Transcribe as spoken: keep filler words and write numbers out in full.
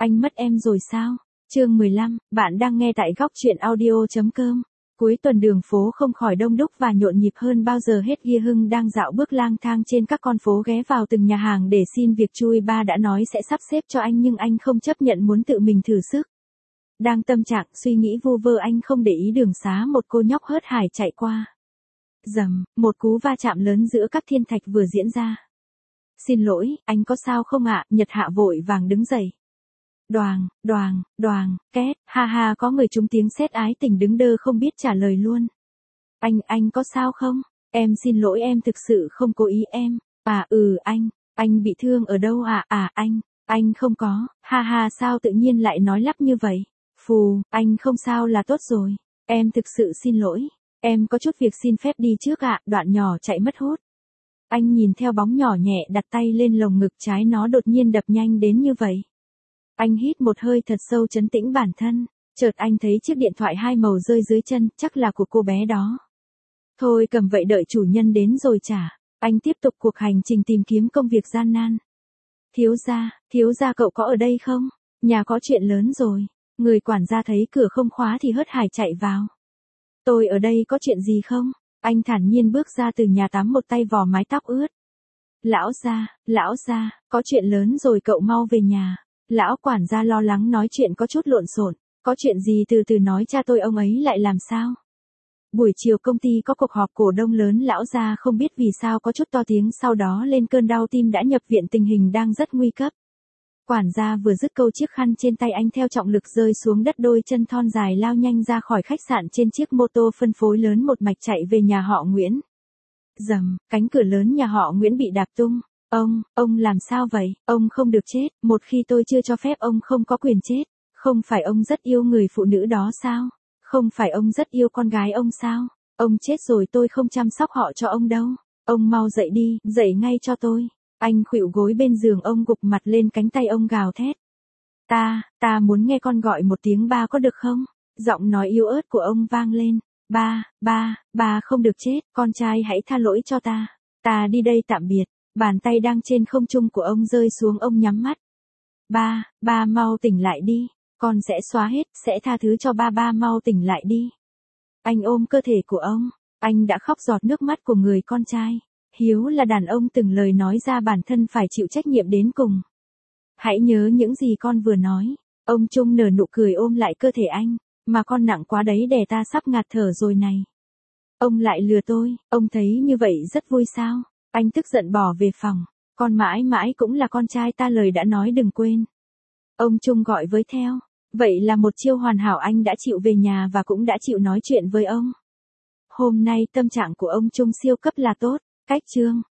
Anh mất em rồi sao? Chương mười lăm, bạn đang nghe tại góc truyện audio chấm com. Cuối tuần đường phố không khỏi đông đúc và nhộn nhịp hơn bao giờ hết. Gia Hưng đang dạo bước lang thang trên các con phố ghé vào từng nhà hàng để xin việc chui. Ba đã nói sẽ sắp xếp cho anh nhưng anh không chấp nhận, muốn tự mình thử sức. Đang tâm trạng suy nghĩ vu vơ, anh không để ý đường xá một cô nhóc hớt hải chạy qua. Rầm, một cú va chạm lớn giữa các thiên thạch vừa diễn ra. Xin lỗi, anh có sao không ạ? Nhật Hạ vội vàng đứng dậy. Đoàng, đoàng, đoàng, két, ha ha, có người trúng tiếng sét ái tình đứng đơ không biết trả lời luôn. Anh, anh có sao không? Em xin lỗi, em thực sự không cố ý em. À ừ anh, anh bị thương ở đâu à? À anh, anh không có, ha ha, sao tự nhiên lại nói lắp như vậy? Phù, anh không sao là tốt rồi. Em thực sự xin lỗi. Em có chút việc xin phép đi trước ạ. Đoạn nhỏ chạy mất hút. Anh nhìn theo bóng nhỏ nhẹ đặt tay lên lồng ngực trái, nó đột nhiên đập nhanh đến như vậy. Anh hít một hơi thật sâu trấn tĩnh bản thân, chợt anh thấy chiếc điện thoại hai màu rơi dưới chân, chắc là của cô bé đó. Thôi cầm vậy đợi chủ nhân đến rồi trả. Anh tiếp tục cuộc hành trình tìm kiếm công việc gian nan. Thiếu gia, thiếu gia cậu có ở đây không? Nhà có chuyện lớn rồi. Người quản gia thấy cửa không khóa thì hớt hải chạy vào. Tôi ở đây, có chuyện gì không? Anh thản nhiên bước ra từ nhà tắm, một tay vò mái tóc ướt. Lão gia, lão gia, có chuyện lớn rồi, cậu mau về nhà. Lão quản gia lo lắng nói chuyện có chút lộn xộn. Có chuyện gì từ từ nói, cha tôi ông ấy lại làm sao? Buổi chiều công ty có cuộc họp cổ đông lớn, lão gia không biết vì sao có chút to tiếng, sau đó lên cơn đau tim đã nhập viện, tình hình đang rất nguy cấp. Quản gia vừa dứt câu, chiếc khăn trên tay anh theo trọng lực rơi xuống đất, đôi chân thon dài lao nhanh ra khỏi khách sạn trên chiếc mô tô phân phối lớn, một mạch chạy về nhà họ Nguyễn. Rầm, cánh cửa lớn nhà họ Nguyễn bị đạp tung. Ông, ông làm sao vậy? Ông không được chết, một khi tôi chưa cho phép ông không có quyền chết. Không phải ông rất yêu người phụ nữ đó sao? Không phải ông rất yêu con gái ông sao? Ông chết rồi tôi không chăm sóc họ cho ông đâu. Ông mau dậy đi, dậy ngay cho tôi. Anh khuỵu gối bên giường, ông gục mặt lên cánh tay ông gào thét. Ta, ta muốn nghe con gọi một tiếng ba có được không? Giọng nói yếu ớt của ông vang lên. Ba, ba, ba không được chết, con trai hãy tha lỗi cho ta. Ta đi đây, tạm biệt. Bàn tay đang trên không trung của ông rơi xuống, ông nhắm mắt. Ba, ba mau tỉnh lại đi. Con sẽ xóa hết, sẽ tha thứ cho ba, ba mau tỉnh lại đi. Anh ôm cơ thể của ông. Anh đã khóc giọt nước mắt của người con trai. Hiếu là đàn ông, từng lời nói ra bản thân phải chịu trách nhiệm đến cùng. Hãy nhớ những gì con vừa nói. Ông Trung nở nụ cười ôm lại cơ thể anh. Mà con nặng quá đấy, đè ta sắp ngạt thở rồi này. Ông lại lừa tôi, ông thấy như vậy rất vui sao? Anh tức giận bỏ về phòng. Con mãi mãi cũng là con trai ta, lời đã nói đừng quên. Ông Trung gọi với theo. Vậy là một chiêu hoàn hảo, anh đã chịu về nhà và cũng đã chịu nói chuyện với ông. Hôm nay tâm trạng của ông Trung siêu cấp là tốt. Cách chương